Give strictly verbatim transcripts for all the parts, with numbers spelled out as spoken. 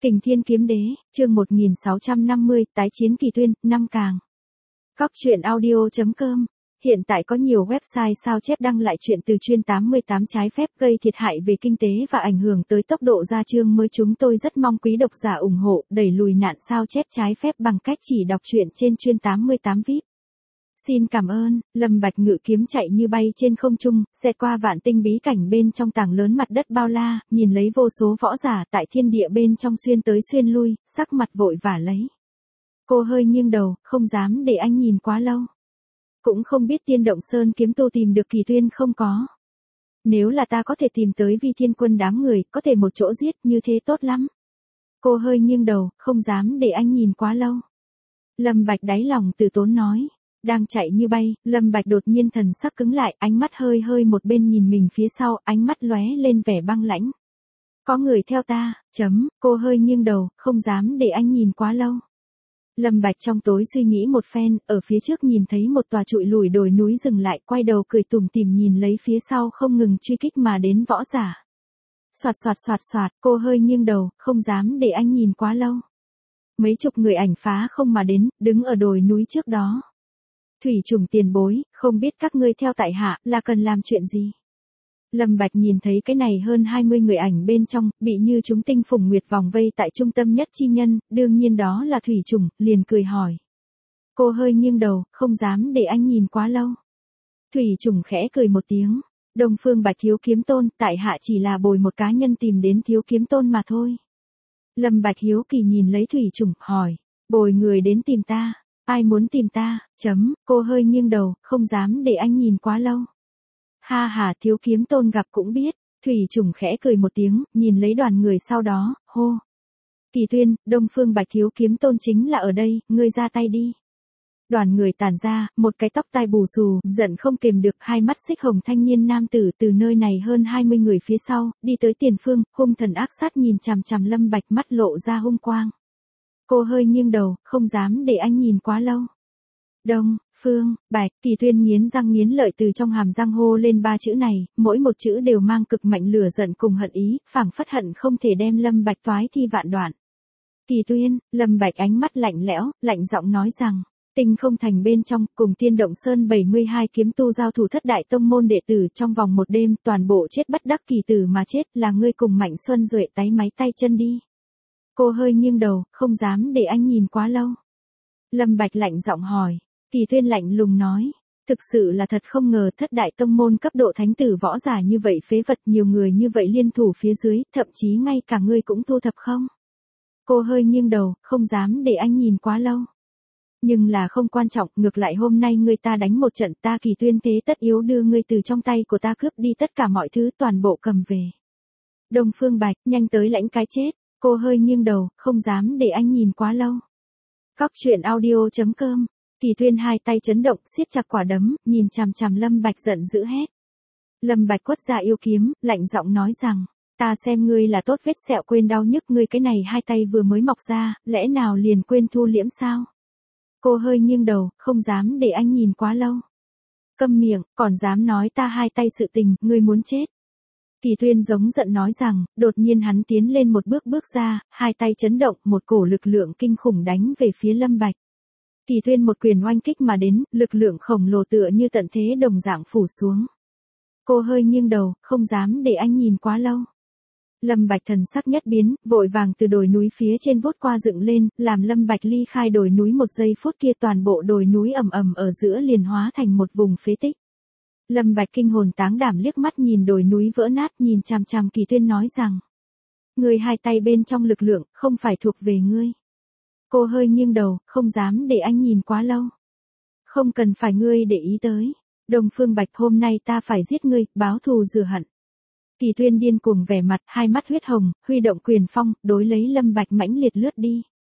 Kình Thiên Kiếm Đế, chương một nghìn sáu trăm năm mươi, tái chiến Kỳ Tuyên, năm càng. Cóc truyện audio chấm com. Hiện tại có nhiều website sao chép đăng lại chuyện từ chuyên tám mươi tám trái phép gây thiệt hại về kinh tế và ảnh hưởng tới tốc độ ra chương mới. Chúng tôi rất mong quý độc giả ủng hộ, đẩy lùi nạn sao chép trái phép bằng cách chỉ đọc truyện trên chuyên tám mươi tám vi ai pi. Xin cảm ơn. Lâm Bạch ngự kiếm chạy như bay trên không trung, xẹt qua vạn tinh bí cảnh bên trong tảng lớn mặt đất bao la, nhìn lấy vô số võ giả tại thiên địa bên trong xuyên tới xuyên lui, sắc mặt vội vã lấy. Cô hơi nghiêng đầu, không dám để anh nhìn quá lâu. Cũng không biết Tiên Động Sơn kiếm tu tìm được Kỳ Tuyên không có. Nếu là ta có thể tìm tới Vi Thiên Quân đám người, có thể một chỗ giết, như thế tốt lắm. Cô hơi nghiêng đầu, không dám để anh nhìn quá lâu. Lâm Bạch đáy lòng từ tốn nói. Đang chạy như bay, Lâm Bạch đột nhiên thần sắc cứng lại, ánh mắt hơi hơi một bên nhìn mình phía sau, ánh mắt lóe lên vẻ băng lãnh. Có người theo ta, chấm, cô hơi nghiêng đầu, không dám để anh nhìn quá lâu. Lâm Bạch trong tối suy nghĩ một phen, ở phía trước nhìn thấy một tòa trụi lùi đồi núi dừng lại, quay đầu cười tủm tỉm nhìn lấy phía sau không ngừng truy kích mà đến võ giả. Soạt soạt soạt soạt, cô hơi nghiêng đầu, không dám để anh nhìn quá lâu. Mấy chục người ảnh phá không mà đến, đứng ở đồi núi trước đó. Thủy trùng tiền bối, không biết các ngươi theo tại hạ là cần làm chuyện gì? Lâm Bạch nhìn thấy cái này hơn hai mươi người ảnh bên trong, bị như chúng tinh phùng nguyệt vòng vây tại trung tâm nhất chi nhân, đương nhiên đó là thủy trùng, liền cười hỏi. Cô hơi nghiêng đầu, không dám để anh nhìn quá lâu. Thủy trùng khẽ cười một tiếng. Đông Phương Bạch Thiếu Kiếm Tôn, tại hạ chỉ là bồi một cá nhân tìm đến Thiếu Kiếm Tôn mà thôi. Lâm Bạch hiếu kỳ nhìn lấy thủy trùng, hỏi. Bồi người đến tìm ta. Ai muốn tìm ta, chấm, cô hơi nghiêng đầu, không dám để anh nhìn quá lâu. Ha ha, Thiếu Kiếm Tôn gặp cũng biết. Thủy trùng khẽ cười một tiếng, nhìn lấy đoàn người sau đó, hô. Kỳ Tuyên, Đông Phương Bạch Thiếu Kiếm Tôn chính là ở đây, ngươi ra tay đi. Đoàn người tản ra, một cái tóc tai bù xù, giận không kềm được, hai mắt xích hồng thanh niên nam tử từ nơi này hơn hai mươi người phía sau, đi tới tiền phương, hung thần ác sát nhìn chằm chằm Lâm Bạch, mắt lộ ra hung quang. Cô hơi nghiêng đầu, không dám để anh nhìn quá lâu. Đông, Phương, Bạch, Kỳ Tuyên nghiến răng nghiến lợi từ trong hàm răng hô lên ba chữ này, mỗi một chữ đều mang cực mạnh lửa giận cùng hận ý, phảng phất hận không thể đem Lâm Bạch toái thi vạn đoạn. Kỳ Tuyên, Lâm Bạch ánh mắt lạnh lẽo, lạnh giọng nói rằng, Tinh Không Thành bên trong, cùng Tiên Động Sơn bảy mươi hai kiếm tu giao thủ thất đại tông môn đệ tử trong vòng một đêm, toàn bộ chết bất đắc kỳ tử mà chết, là ngươi cùng Mạnh Xuân Duệ táy máy tay chân đi. Cô hơi nghiêng đầu, không dám để anh nhìn quá lâu. Lâm Bạch lạnh giọng hỏi. Kỳ Tuyên lạnh lùng nói. Thực sự là thật không ngờ thất đại tông môn cấp độ thánh tử võ giả như vậy phế vật, nhiều người như vậy liên thủ phía dưới, thậm chí ngay cả ngươi cũng thu thập không? Cô hơi nghiêng đầu, không dám để anh nhìn quá lâu. Nhưng là không quan trọng, ngược lại hôm nay ngươi ta đánh một trận, ta Kỳ Tuyên thế tất yếu đưa ngươi từ trong tay của ta cướp đi tất cả mọi thứ, toàn bộ cầm về. Đông Phương Bạch, nhanh tới lãnh cái chết. Cô hơi nghiêng đầu, không dám để anh nhìn quá lâu. Cóc truyện audio chấm com. Kỳ Tuyên hai tay chấn động, siết chặt quả đấm, nhìn chằm chằm Lâm Bạch giận dữ hét. Lâm Bạch quất ra yêu kiếm, lạnh giọng nói rằng, ta xem ngươi là tốt vết sẹo quên đau nhức, ngươi cái này hai tay vừa mới mọc ra, lẽ nào liền quên thu liễm sao? Cô hơi nghiêng đầu, không dám để anh nhìn quá lâu. Câm miệng, còn dám nói ta hai tay sự tình, ngươi muốn chết. Kỳ Tuyên giống giận nói rằng, đột nhiên hắn tiến lên một bước bước ra, hai tay chấn động, một cổ lực lượng kinh khủng đánh về phía Lâm Bạch. Kỳ Tuyên một quyền oanh kích mà đến, lực lượng khổng lồ tựa như tận thế đồng dạng phủ xuống. Cô hơi nghiêng đầu, không dám để anh nhìn quá lâu. Lâm Bạch thần sắc nhất biến, vội vàng từ đồi núi phía trên vút qua dựng lên, làm Lâm Bạch ly khai đồi núi một giây phút kia toàn bộ đồi núi ầm ầm ở giữa liền hóa thành một vùng phế tích. Lâm Bạch kinh hồn táng đảm liếc mắt nhìn đồi núi vỡ nát, nhìn chằm chằm Kỳ Tuyên nói rằng, ngươi hai tay bên trong lực lượng, không phải thuộc về ngươi. Cô hơi nghiêng đầu, không dám để anh nhìn quá lâu. Không cần phải ngươi để ý tới. Đông Phương Bạch, hôm nay ta phải giết ngươi, báo thù rửa hận. Kỳ Tuyên điên cuồng vẻ mặt, hai mắt huyết hồng, huy động quyền phong, đối lấy Lâm Bạch mãnh liệt lướt đi.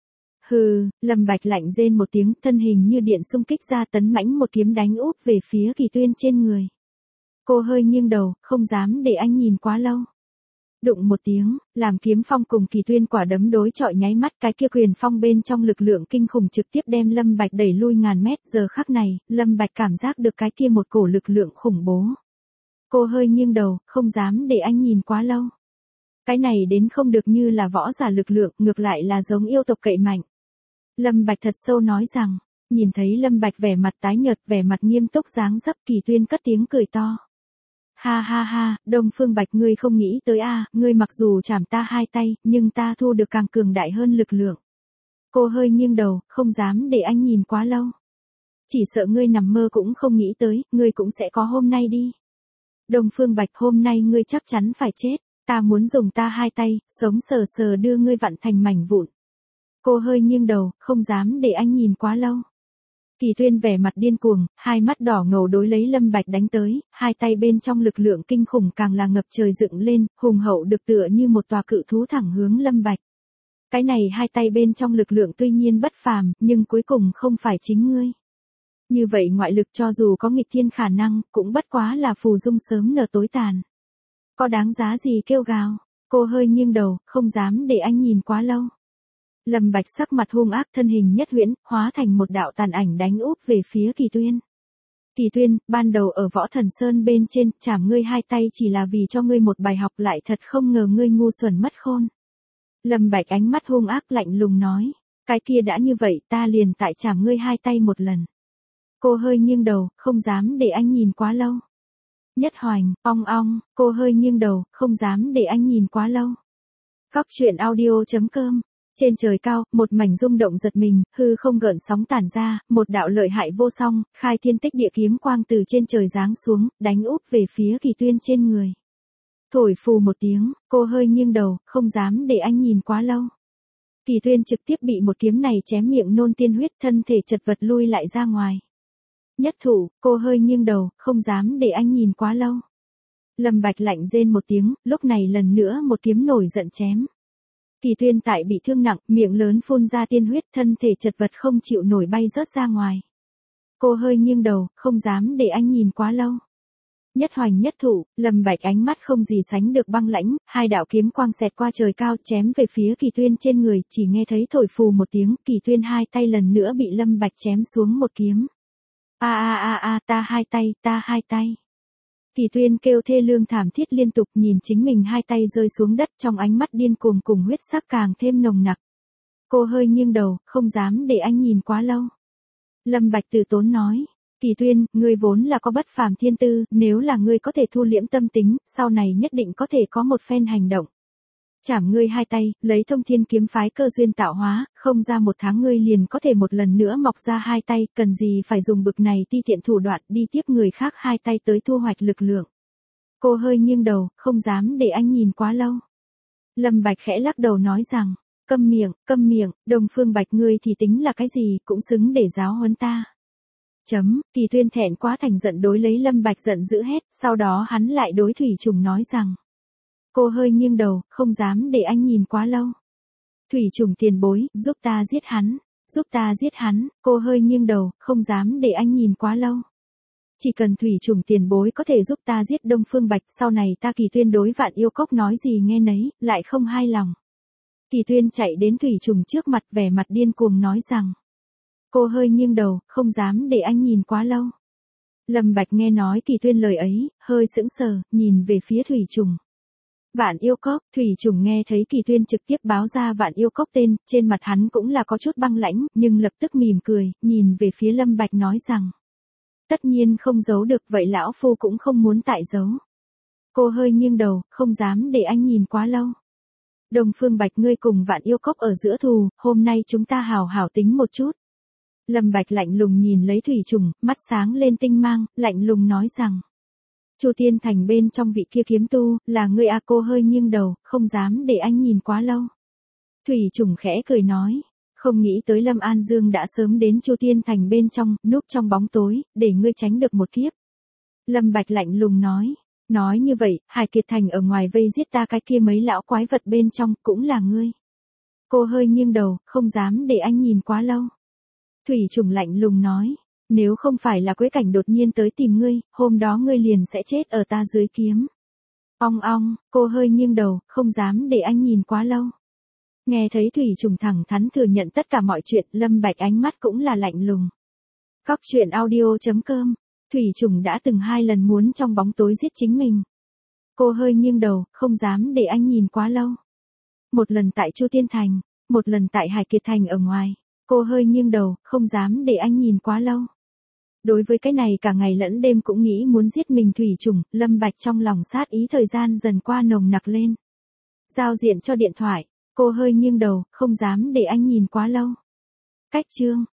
Hừ, Lâm Bạch lạnh rên một tiếng, thân hình như điện xung kích ra, tấn mãnh một kiếm đánh úp về phía Kỳ Tuyên trên người. Cô hơi nghiêng đầu, không dám để anh nhìn quá lâu. Đụng một tiếng, làm kiếm phong cùng Kỳ Tuyên quả đấm đối chọi nháy mắt, cái kia quyền phong bên trong lực lượng kinh khủng trực tiếp đem Lâm Bạch đẩy lui ngàn mét. Giờ khắc này, Lâm Bạch cảm giác được cái kia một cổ lực lượng khủng bố. Cô hơi nghiêng đầu, không dám để anh nhìn quá lâu. Cái này đến không được như là võ giả lực lượng, ngược lại là giống yêu tộc cậy mạnh. Lâm Bạch thật sâu nói rằng, nhìn thấy Lâm Bạch vẻ mặt tái nhợt, vẻ mặt nghiêm túc dáng dấp, Kỳ Tuyên cất tiếng cười to. Ha ha ha, Đông Phương Bạch ngươi không nghĩ tới a, à, ngươi mặc dù chảm ta hai tay, nhưng ta thu được càng cường đại hơn lực lượng. Cô hơi nghiêng đầu, không dám để anh nhìn quá lâu. Chỉ sợ ngươi nằm mơ cũng không nghĩ tới, ngươi cũng sẽ có hôm nay đi. Đông Phương Bạch hôm nay ngươi chắc chắn phải chết, ta muốn dùng ta hai tay, sống sờ sờ đưa ngươi vặn thành mảnh vụn. Cô hơi nghiêng đầu, không dám để anh nhìn quá lâu. Kỳ Tuyên vẻ mặt điên cuồng, hai mắt đỏ ngầu đối lấy Lâm Bạch đánh tới, hai tay bên trong lực lượng kinh khủng càng là ngập trời dựng lên, hùng hậu được tựa như một tòa cự thú thẳng hướng Lâm Bạch. Cái này hai tay bên trong lực lượng tuy nhiên bất phàm, nhưng cuối cùng không phải chính ngươi. Như vậy ngoại lực cho dù có nghịch thiên khả năng, cũng bất quá là phù dung sớm nở tối tàn. Có đáng giá gì kêu gào? Cô hơi nghiêng đầu, không dám để anh nhìn quá lâu. Lâm Bạch sắc mặt hung ác, thân hình nhất huyễn, hóa thành một đạo tàn ảnh đánh úp về phía Kỳ Tuyên. Kỳ Tuyên, ban đầu ở Võ Thần Sơn bên trên, chảm ngươi hai tay chỉ là vì cho ngươi một bài học, lại thật không ngờ ngươi ngu xuẩn mất khôn. Lâm Bạch ánh mắt hung ác lạnh lùng nói, cái kia đã như vậy ta liền tại chảm ngươi hai tay một lần. Cô hơi nghiêng đầu, không dám để anh nhìn quá lâu. Nhất Hoành, ong ong, cô hơi nghiêng đầu, không dám để anh nhìn quá lâu. Cóc truyện audio chấm com. Trên trời cao, một mảnh rung động giật mình, hư không gợn sóng tản ra, một đạo lợi hại vô song, khai thiên tích địa kiếm quang từ trên trời giáng xuống, đánh úp về phía Kỳ Tuyên trên người. Thổi phù một tiếng, cô hơi nghiêng đầu, không dám để anh nhìn quá lâu. Kỳ Tuyên trực tiếp bị một kiếm này chém miệng nôn tiên huyết, thân thể chật vật lui lại ra ngoài. Nhất thủ, cô hơi nghiêng đầu, không dám để anh nhìn quá lâu. Lâm Bạch lạnh rên một tiếng, lúc này lần nữa một kiếm nổi giận chém. Kỳ Tuyên tại bị thương nặng, miệng lớn phun ra tiên huyết, thân thể chật vật không chịu nổi bay rớt ra ngoài. Cô hơi nghiêng đầu, không dám để anh nhìn quá lâu. Nhất Hoành nhất thủ, Lâm Bạch ánh mắt không gì sánh được băng lãnh, hai đạo kiếm quang xẹt qua trời cao chém về phía Kỳ Tuyên trên người, chỉ nghe thấy thổi phù một tiếng, Kỳ Tuyên hai tay lần nữa bị Lâm Bạch chém xuống một kiếm. A a a a, ta hai tay, ta hai tay. Kỳ Tuyên kêu thê lương thảm thiết liên tục, nhìn chính mình hai tay rơi xuống đất, trong ánh mắt điên cuồng cùng huyết sắc càng thêm nồng nặc. Cô hơi nghiêng đầu, không dám để anh nhìn quá lâu. Lâm Bạch từ tốn nói, Kỳ Tuyên, ngươi vốn là có bất phàm thiên tư, nếu là ngươi có thể thu liễm tâm tính, sau này nhất định có thể có một phen hành động. Chảm ngươi hai tay, lấy thông thiên kiếm phái cơ duyên tạo hóa, không ra một tháng ngươi liền có thể một lần nữa mọc ra hai tay, cần gì phải dùng bực này ti tiện thủ đoạn đi tiếp người khác hai tay tới thu hoạch lực lượng. Cô hơi nghiêng đầu, không dám để anh nhìn quá lâu. Lâm Bạch khẽ lắc đầu nói rằng, câm miệng, câm miệng, Đông Phương Bạch ngươi thì tính là cái gì, cũng xứng để giáo huấn ta. Chấm, Kỳ Tuyên thẹn quá thành giận đối lấy Lâm Bạch giận dữ hét, sau đó hắn lại đối Thủy Trùng nói rằng. Cô hơi nghiêng đầu, không dám để anh nhìn quá lâu. Thủy Trùng tiền bối, giúp ta giết hắn, giúp ta giết hắn, cô hơi nghiêng đầu, không dám để anh nhìn quá lâu. Chỉ cần Thủy Trùng tiền bối có thể giúp ta giết Đông Phương Bạch, sau này ta Kỳ Tuyên đối Vạn Yêu Cốc nói gì nghe nấy, lại không hai lòng. Kỳ Tuyên chạy đến Thủy Trùng trước mặt vẻ mặt điên cuồng nói rằng. Cô hơi nghiêng đầu, không dám để anh nhìn quá lâu. Lâm Bạch nghe nói Kỳ Tuyên lời ấy, hơi sững sờ, nhìn về phía Thủy Trùng. Vạn Yêu Cốc, Thủy Trùng nghe thấy Kỳ Tuyên trực tiếp báo ra Vạn Yêu Cốc tên, trên mặt hắn cũng là có chút băng lãnh, nhưng lập tức mỉm cười, nhìn về phía Lâm Bạch nói rằng. Tất nhiên không giấu được, vậy lão phu cũng không muốn tại giấu. Cô hơi nghiêng đầu, không dám để anh nhìn quá lâu. Đông Phương Bạch ngươi cùng Vạn Yêu Cốc ở giữa thù, hôm nay chúng ta hào hào tính một chút. Lâm Bạch lạnh lùng nhìn lấy Thủy Trùng, mắt sáng lên tinh mang, lạnh lùng nói rằng. Chu Tiên Thành bên trong vị kia kiếm tu, là ngươi à? Cô hơi nghiêng đầu, không dám để anh nhìn quá lâu. Thủy Trùng khẽ cười nói, không nghĩ tới Lâm An Dương đã sớm đến Chu Tiên Thành bên trong, núp trong bóng tối, để ngươi tránh được một kiếp. Lâm Bạch lạnh lùng nói, nói như vậy, Hải Kiệt Thành ở ngoài vây giết ta cái kia mấy lão quái vật bên trong, cũng là ngươi. Cô hơi nghiêng đầu, không dám để anh nhìn quá lâu. Thủy Trùng lạnh lùng nói, nếu không phải là Quế Cảnh đột nhiên tới tìm ngươi, hôm đó ngươi liền sẽ chết ở ta dưới kiếm. Ong ong, cô hơi nghiêng đầu, không dám để anh nhìn quá lâu. Nghe thấy Thủy Trùng thẳng thắn thừa nhận tất cả mọi chuyện, Lâm Bạch ánh mắt cũng là lạnh lùng. Cóc truyện audio chấm com, Thủy Trùng đã từng hai lần muốn trong bóng tối giết chính mình. Cô hơi nghiêng đầu, không dám để anh nhìn quá lâu. Một lần tại Chu Tiên Thành, một lần tại Hải Kiệt Thành ở ngoài. Cô hơi nghiêng đầu, không dám để anh nhìn quá lâu. Đối với cái này cả ngày lẫn đêm cũng nghĩ muốn giết mình thủy trùng, Lâm Bạch trong lòng sát ý thời gian dần qua nồng nặc lên. Giao diện cho điện thoại, cô hơi nghiêng đầu, không dám để anh nhìn quá lâu. Cách chương